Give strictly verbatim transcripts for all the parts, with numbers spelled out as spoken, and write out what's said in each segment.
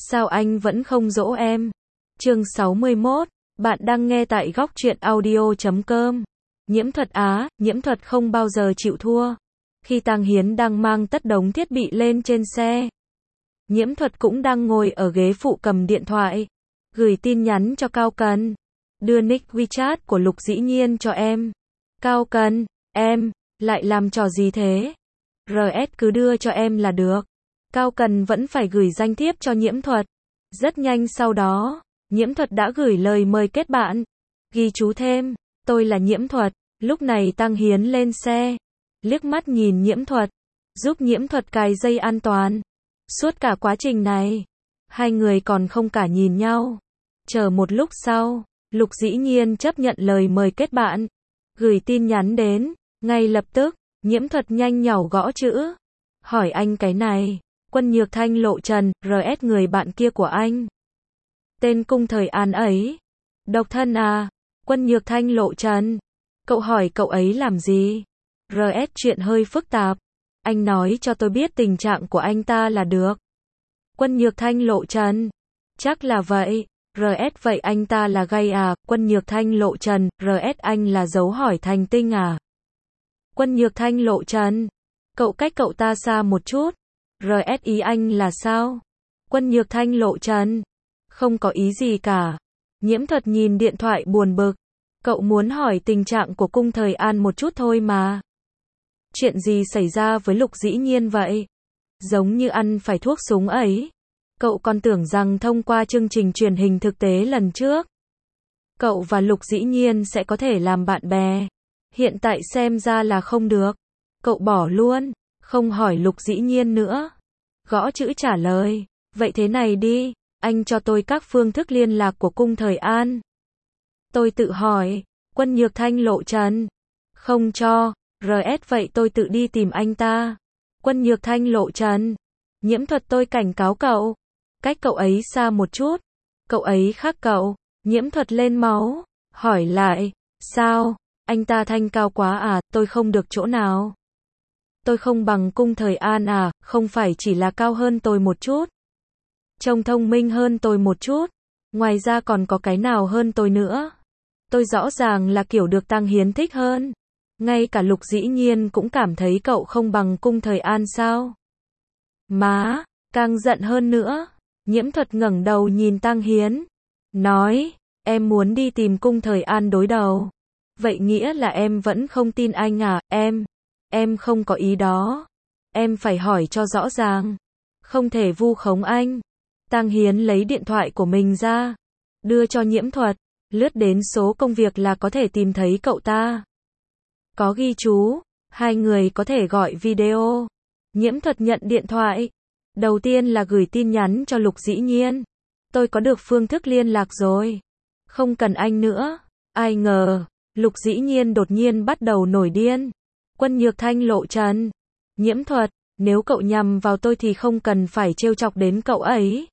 Sao anh vẫn không dỗ em? Chương sáu mươi mốt, bạn đang nghe tại góc truyện audio chấm com. Nhiễm Thuật Á, Nhiễm Thuật không bao giờ chịu thua. Khi Tang Hiến đang mang tất đống thiết bị lên trên xe, Nhiễm Thuật cũng đang ngồi ở ghế phụ cầm điện thoại, gửi tin nhắn cho Cao Cần. Đưa nick WeChat của Lục Dĩ Nhiên cho em. Cao Cần, em, lại làm trò gì thế? rờ ét cứ đưa cho em là được. Cao Cần vẫn phải gửi danh thiếp cho Nhiễm Thuật. Rất nhanh sau đó, Nhiễm Thuật đã gửi lời mời kết bạn. Ghi chú thêm, tôi là Nhiễm Thuật. Lúc này Tang Hiến lên xe, liếc mắt nhìn Nhiễm Thuật, giúp Nhiễm Thuật cài dây an toàn. Suốt cả quá trình này, hai người còn không cả nhìn nhau. Chờ một lúc sau, Lục Dĩ Nhiên chấp nhận lời mời kết bạn, gửi tin nhắn đến. Ngay lập tức, Nhiễm Thuật nhanh nhảu gõ chữ. Hỏi anh cái này, Quân Nhược Thanh lộ trần, rờ ét người bạn kia của anh. Tên Cung Thời An ấy. Độc thân à? Quân Nhược Thanh lộ trần. Cậu hỏi cậu ấy làm gì? rờ ét chuyện hơi phức tạp. Anh nói cho tôi biết tình trạng của anh ta là được. Quân Nhược Thanh lộ trần. Chắc là vậy. rờ ét vậy anh ta là gay à? Quân Nhược Thanh lộ trần, rờ ét anh là dấu hỏi thành tinh à? Quân Nhược Thanh lộ trần. Cậu cách cậu ta xa một chút. rờ ét ý anh là sao? Quân Nhược Thanh lộ trần. Không có ý gì cả. Nhiễm Thuật nhìn điện thoại buồn bực. Cậu muốn hỏi tình trạng của Cung Thời An một chút thôi mà. Chuyện gì xảy ra với Lục Dĩ Nhiên vậy? Giống như ăn phải thuốc súng ấy. Cậu còn tưởng rằng thông qua chương trình truyền hình thực tế lần trước, cậu và Lục Dĩ Nhiên sẽ có thể làm bạn bè. Hiện tại xem ra là không được. Cậu bỏ luôn, không hỏi Lục Dĩ Nhiên nữa. Gõ chữ trả lời. Vậy thế này đi, anh cho tôi các phương thức liên lạc của Cung Thời An. Tôi tự hỏi. Quân Nhược Thanh lộ trần. Không cho. rờ ét vậy tôi tự đi tìm anh ta. Quân Nhược Thanh lộ trần. Nhiễm Thuật tôi cảnh cáo cậu. Cách cậu ấy xa một chút. Cậu ấy khác cậu. Nhiễm Thuật lên máu. Hỏi lại. Sao? Anh ta thanh cao quá à? Tôi không được chỗ nào. Tôi không bằng Cung Thời An à? Không phải chỉ là cao hơn tôi một chút. Trông thông minh hơn tôi một chút. Ngoài ra còn có cái nào hơn tôi nữa. Tôi rõ ràng là kiểu được Tang Hiến thích hơn. Ngay cả Lục Dĩ Nhiên cũng cảm thấy cậu không bằng Cung Thời An sao? Má, càng giận hơn nữa. Nhiễm Thuật ngẩng đầu nhìn Tang Hiến. Nói, em muốn đi tìm Cung Thời An đối đầu. Vậy nghĩa là em vẫn không tin anh à? Em, em không có ý đó. Em phải hỏi cho rõ ràng. Không thể vu khống anh. Tang Hiến lấy điện thoại của mình ra, đưa cho Nhiễm Thuật, lướt đến số công việc là có thể tìm thấy cậu ta. Có ghi chú, hai người có thể gọi video. Nhiễm Thuật nhận điện thoại. Đầu tiên là gửi tin nhắn cho Lục Dĩ Nhiên. Tôi có được phương thức liên lạc rồi. Không cần anh nữa. Ai ngờ, Lục Dĩ Nhiên đột nhiên bắt đầu nổi điên. Quân Nhược Thanh lộ trần. Nhiễm Thuật, nếu cậu nhằm vào tôi thì không cần phải trêu chọc đến cậu ấy.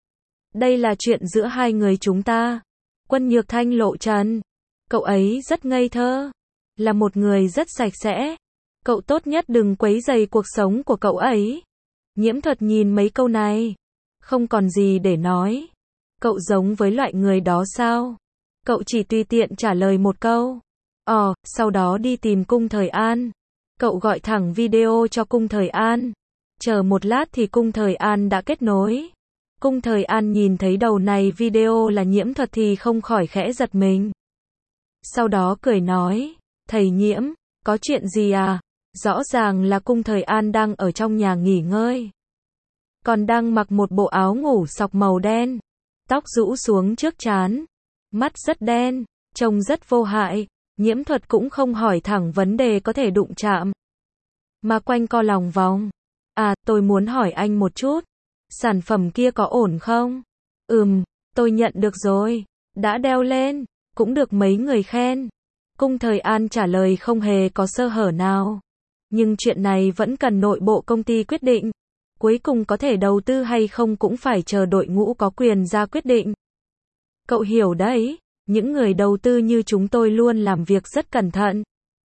Đây là chuyện giữa hai người chúng ta. Quân Nhược Thanh lộ trần. Cậu ấy rất ngây thơ. Là một người rất sạch sẽ. Cậu tốt nhất đừng quấy rầy cuộc sống của cậu ấy. Nhiễm Thuật nhìn mấy câu này. Không còn gì để nói. Cậu giống với loại người đó sao? Cậu chỉ tùy tiện trả lời một câu. Ờ, sau đó đi tìm Cung Thời An. Cậu gọi thẳng video cho Cung Thời An. Chờ một lát thì Cung Thời An đã kết nối. Cung Thời An nhìn thấy đầu này video là Nhiễm Thuật thì không khỏi khẽ giật mình. Sau đó cười nói, thầy Nhiễm, có chuyện gì à? Rõ ràng là Cung Thời An đang ở trong nhà nghỉ ngơi. Còn đang mặc một bộ áo ngủ sọc màu đen. Tóc rũ xuống trước trán. Mắt rất đen, trông rất vô hại. Nhiễm Thuật cũng không hỏi thẳng vấn đề có thể đụng chạm, mà quanh co lòng vòng. À, tôi muốn hỏi anh một chút. Sản phẩm kia có ổn không? Ừm, tôi nhận được rồi. Đã đeo lên, cũng được mấy người khen. Cung Thời An trả lời không hề có sơ hở nào. Nhưng chuyện này vẫn cần nội bộ công ty quyết định. Cuối cùng có thể đầu tư hay không cũng phải chờ đội ngũ có quyền ra quyết định. Cậu hiểu đấy, những người đầu tư như chúng tôi luôn làm việc rất cẩn thận.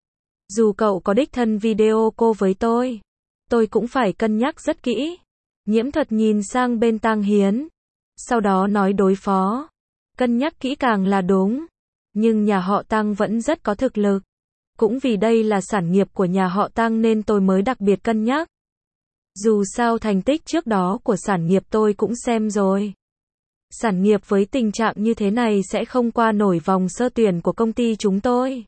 Dù cậu có đích thân video call với tôi, tôi cũng phải cân nhắc rất kỹ. Nhiễm Thuật nhìn sang bên Tang Hiến. sau đó nói đối phó. Cân nhắc kỹ càng là đúng. Nhưng nhà họ Tăng vẫn rất có thực lực. Cũng vì đây là sản nghiệp của nhà họ Tăng nên tôi mới đặc biệt cân nhắc. Dù sao thành tích trước đó của sản nghiệp tôi cũng xem rồi. Sản nghiệp với tình trạng như thế này sẽ không qua nổi vòng sơ tuyển của công ty chúng tôi.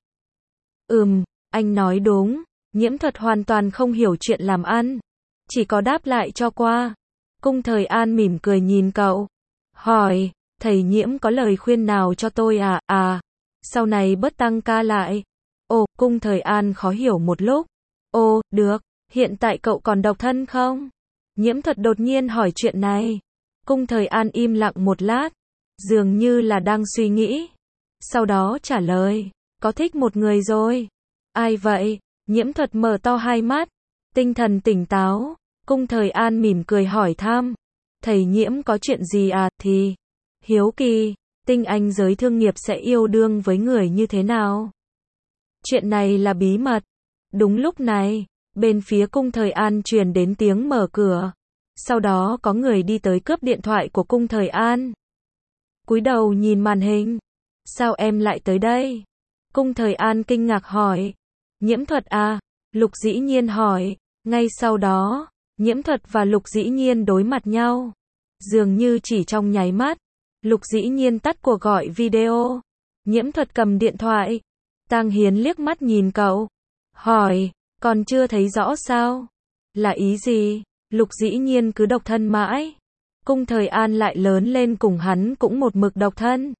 Ừm, anh nói đúng. Nhiễm Thuật hoàn toàn không hiểu chuyện làm ăn. Chỉ có đáp lại cho qua. Cung Thời An mỉm cười nhìn cậu. Hỏi, thầy Nhiễm có lời khuyên nào cho tôi à? À, sau này bớt tăng ca lại. Ồ, Cung Thời An khó hiểu một lúc. Ồ, được, hiện tại cậu còn độc thân không? Nhiễm Thuật đột nhiên hỏi chuyện này. Cung Thời An im lặng một lát, dường như là đang suy nghĩ. Sau đó trả lời, có thích một người rồi. Ai vậy? Nhiễm Thuật mở to hai mắt, tinh thần tỉnh táo. Cung Thời An mỉm cười hỏi thăm. Thầy Nhiễm có chuyện gì à? Thì, hiếu kỳ, tinh anh giới thương nghiệp sẽ yêu đương với người như thế nào? Chuyện này là bí mật. Đúng lúc này, bên phía Cung Thời An truyền đến tiếng mở cửa. Sau đó có người đi tới cướp điện thoại của Cung Thời An. Cúi đầu nhìn màn hình. Sao em lại tới đây? Cung Thời An kinh ngạc hỏi. Nhiễm Thuật à? Lục Dĩ Nhiên hỏi. Ngay sau đó, Nhiễm Thuật và Lục Dĩ Nhiên đối mặt nhau. Dường như chỉ trong nháy mắt, Lục Dĩ Nhiên tắt cuộc gọi video. Nhiễm Thuật cầm điện thoại. Tang Hiến liếc mắt nhìn cậu. Hỏi, còn chưa thấy rõ sao? Là ý gì? Lục Dĩ Nhiên cứ độc thân mãi. Cung Thời An lại lớn lên cùng hắn cũng một mực độc thân.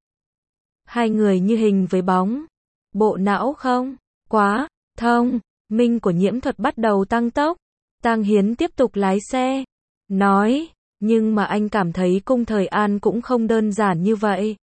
Hai người như hình với bóng. Bộ não không? Quá, thông, minh của Nhiễm Thuật bắt đầu tăng tốc. Tang Hiến tiếp tục lái xe. Nói, nhưng mà anh cảm thấy Cung Thời An cũng không đơn giản như vậy.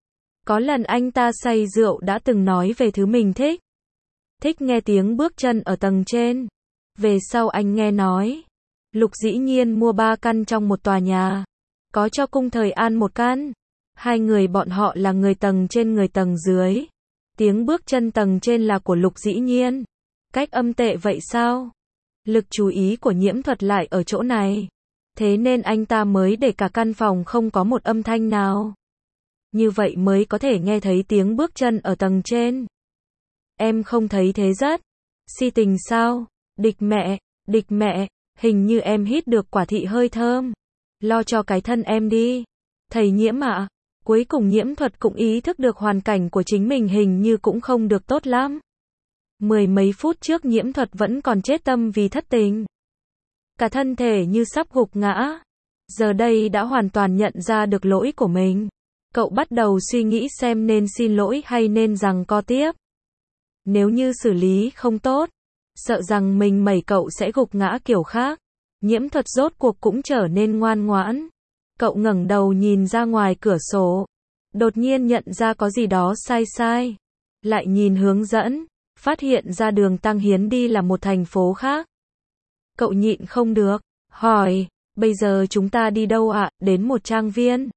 Có lần anh ta say rượu đã từng nói về thứ mình thích. Thích nghe tiếng bước chân ở tầng trên. Về sau anh nghe nói, Lục Dĩ Nhiên mua ba căn trong một tòa nhà. Có cho Cung Thời An một căn. Hai người bọn họ là người tầng trên người tầng dưới. Tiếng bước chân tầng trên là của Lục Dĩ Nhiên. Cách âm tệ vậy sao? Lực chú ý của Nhiễm Thuật lại ở chỗ này. Thế nên anh ta mới để cả căn phòng không có một âm thanh nào. Như vậy mới có thể nghe thấy tiếng bước chân ở tầng trên. Em không thấy thế rất si tình sao? Địch mẹ, địch mẹ, hình như em hít được quả thị hơi thơm. Lo cho cái thân em đi. Thầy Nhiễm ạ. Cuối cùng Nhiễm Thuật cũng ý thức được hoàn cảnh của chính mình hình như cũng không được tốt lắm. Mười mấy phút trước Nhiễm Thuật vẫn còn chết tâm vì thất tình. Cả thân thể như sắp gục ngã. Giờ đây đã hoàn toàn nhận ra được lỗi của mình. Cậu bắt đầu suy nghĩ xem nên xin lỗi hay nên giằng co tiếp. Nếu như xử lý không tốt, sợ rằng mình mẩy cậu sẽ gục ngã kiểu khác. Nhiễm Thuật rốt cuộc cũng trở nên ngoan ngoãn. Cậu ngẩng đầu nhìn ra ngoài cửa sổ. Đột nhiên nhận ra có gì đó sai sai. Lại nhìn hướng dẫn, phát hiện ra đường Tăng Hiến đi là một thành phố khác. Cậu nhịn không được, hỏi, bây giờ chúng ta đi đâu ạ? Đến một trang viên.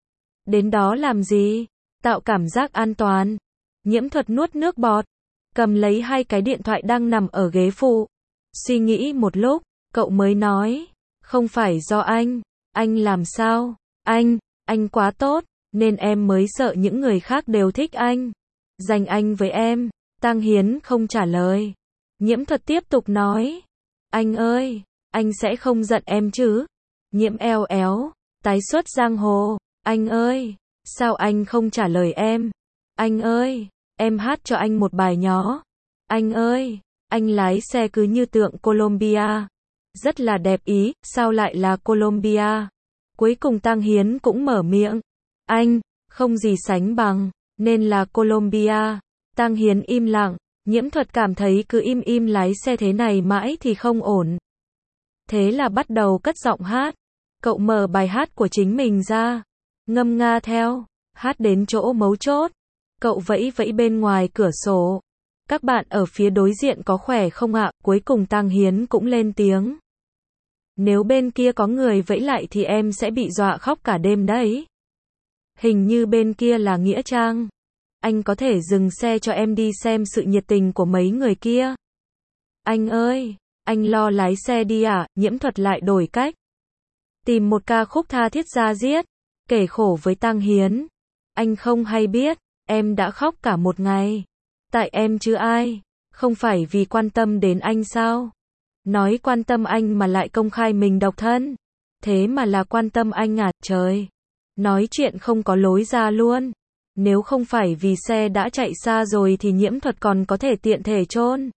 Đến đó làm gì? Tạo cảm giác an toàn. Nhiễm Thuật nuốt nước bọt, cầm lấy hai cái điện thoại đang nằm ở ghế phụ. Suy nghĩ một lúc, cậu mới nói, không phải do anh, anh làm sao? Anh, anh quá tốt, nên em mới sợ những người khác đều thích anh. Dành anh với em. Tang Hiến không trả lời. Nhiễm Thuật tiếp tục nói, anh ơi, anh sẽ không giận em chứ? Nhiễm eo éo, tái xuất giang hồ. Anh ơi, sao anh không trả lời em? Anh ơi, em hát cho anh một bài nhỏ. Anh ơi, anh lái xe cứ như tượng Colombia. Rất là đẹp ý, sao lại là Colombia? Cuối cùng Tang Hiến cũng mở miệng. Anh, không gì sánh bằng, nên là Colombia. Tang Hiến im lặng. Nhiễm Thuật cảm thấy cứ im im lái xe thế này mãi thì không ổn. Thế là bắt đầu cất giọng hát. Cậu mở bài hát của chính mình ra, ngâm nga theo, hát đến chỗ mấu chốt. Cậu vẫy vẫy bên ngoài cửa sổ. Các bạn ở phía đối diện có khỏe không ạ? Cuối cùng Tang Hiến cũng lên tiếng. Nếu bên kia có người vẫy lại thì em sẽ bị dọa khóc cả đêm đấy. Hình như bên kia là Nghĩa Trang. Anh có thể dừng xe cho em đi xem sự nhiệt tình của mấy người kia. Anh ơi, anh lo lái xe đi à? Nhiễm Thuật lại đổi cách. Tìm một ca khúc tha thiết da diết. kể khổ với Tang Hiến. Anh không hay biết, em đã khóc cả một ngày. Tại em chứ ai, không phải vì quan tâm đến anh sao? Nói quan tâm anh mà lại công khai mình độc thân. Thế mà là quan tâm anh à, trời. Nói chuyện không có lối ra luôn. Nếu không phải vì xe đã chạy xa rồi thì Nhiễm Thuật còn có thể tiện thể chôn.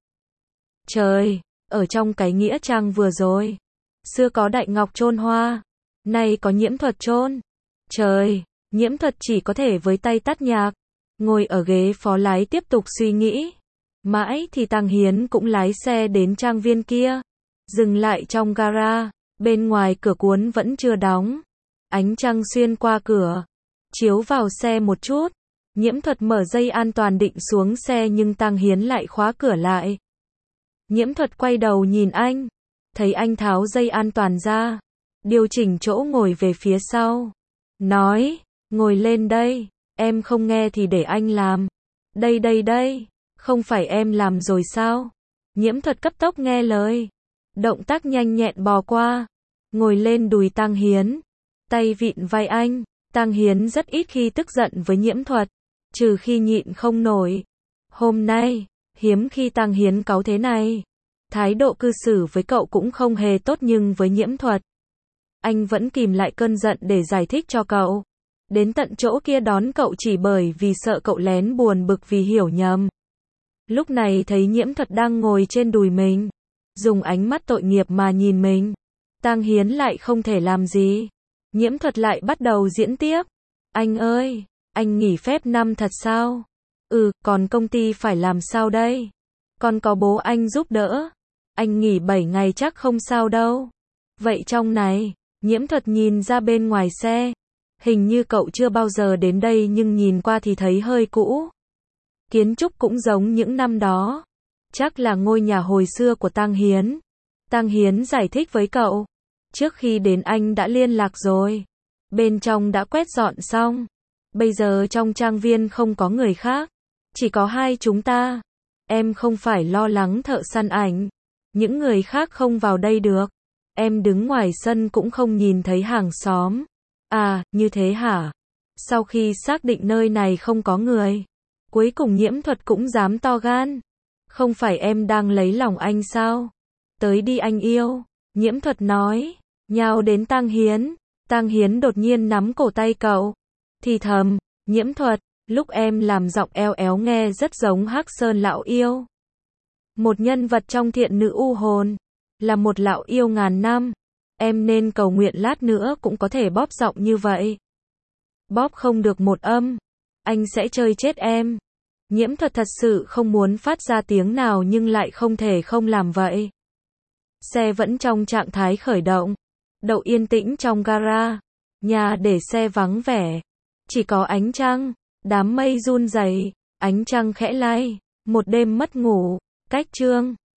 Trời, ở trong cái nghĩa trang vừa rồi, xưa có Đại Ngọc chôn hoa, nay có Nhiễm Thuật chôn. Trời, Nhiễm Thuật chỉ có thể với tay tắt nhạc, ngồi ở ghế phó lái tiếp tục suy nghĩ. Mãi thì Tang Hiến cũng lái xe đến trang viên kia, dừng lại trong gara, bên ngoài cửa cuốn vẫn chưa đóng. Ánh trăng xuyên qua cửa, chiếu vào xe một chút. Nhiễm Thuật mở dây an toàn định xuống xe nhưng Tang Hiến lại khóa cửa lại. Nhiễm Thuật quay đầu nhìn anh, thấy anh tháo dây an toàn ra, điều chỉnh chỗ ngồi về phía sau. Nói, ngồi lên đây, em không nghe thì để anh làm. Đây đây đây, không phải em làm rồi sao? Nhiễm Thuật cấp tốc nghe lời, động tác nhanh nhẹn bò qua, ngồi lên đùi Tang Hiến, tay vịn vai anh. Tang Hiến rất ít khi tức giận với Nhiễm Thuật, trừ khi nhịn không nổi. Hôm nay, hiếm khi Tang Hiến cáu thế này. Thái độ cư xử với cậu cũng không hề tốt nhưng với Nhiễm Thuật, anh vẫn kìm lại cơn giận để giải thích cho cậu. Đến tận chỗ kia đón cậu chỉ bởi vì sợ cậu lén buồn bực vì hiểu nhầm. Lúc này thấy Nhiễm Thuật đang ngồi trên đùi mình, dùng ánh mắt tội nghiệp mà nhìn mình. Tang Hiến lại không thể làm gì. Nhiễm Thuật lại bắt đầu diễn tiếp. Anh ơi, anh nghỉ phép năm thật sao? Ừ, còn công ty phải làm sao đây? Còn có bố anh giúp đỡ. Anh nghỉ bảy ngày chắc không sao đâu. Vậy trong này, Nhiễm Thuật nhìn ra bên ngoài xe. Hình như cậu chưa bao giờ đến đây nhưng nhìn qua thì thấy hơi cũ. Kiến trúc cũng giống những năm đó. Chắc là ngôi nhà hồi xưa của Tang Hiến. Tang Hiến giải thích với cậu. Trước khi đến anh đã liên lạc rồi. Bên trong đã quét dọn xong. Bây giờ trong trang viên không có người khác. Chỉ có hai chúng ta. Em không phải lo lắng thợ săn ảnh. Những người khác không vào đây được. Em đứng ngoài sân cũng không nhìn thấy hàng xóm. À, như thế hả? Sau khi xác định nơi này không có người, cuối cùng Nhiễm Thuật cũng dám to gan. Không phải em đang lấy lòng anh sao? Tới đi anh yêu. Nhiễm Thuật nói, nhào đến Tang Hiến. Tang Hiến đột nhiên nắm cổ tay cậu. Thì thầm, Nhiễm Thuật, lúc em làm giọng eo éo nghe rất giống Hắc Sơn lão yêu. Một nhân vật trong Thiện Nữ U Hồn. Là một lão yêu ngàn năm. Em nên cầu nguyện lát nữa cũng có thể bóp giọng như vậy. Bóp không được một âm, anh sẽ chơi chết em. Nhiễm Thuật thật sự không muốn phát ra tiếng nào nhưng lại không thể không làm vậy. Xe vẫn trong trạng thái khởi động. Đậu yên tĩnh trong gara. Nhà để xe vắng vẻ. Chỉ có ánh trăng. Đám mây run rẩy. Ánh trăng khẽ lay. Một đêm mất ngủ. Cách chương